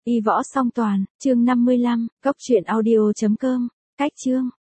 Y võ song toàn, chương 55, cốc truyện audio.com, cách chương.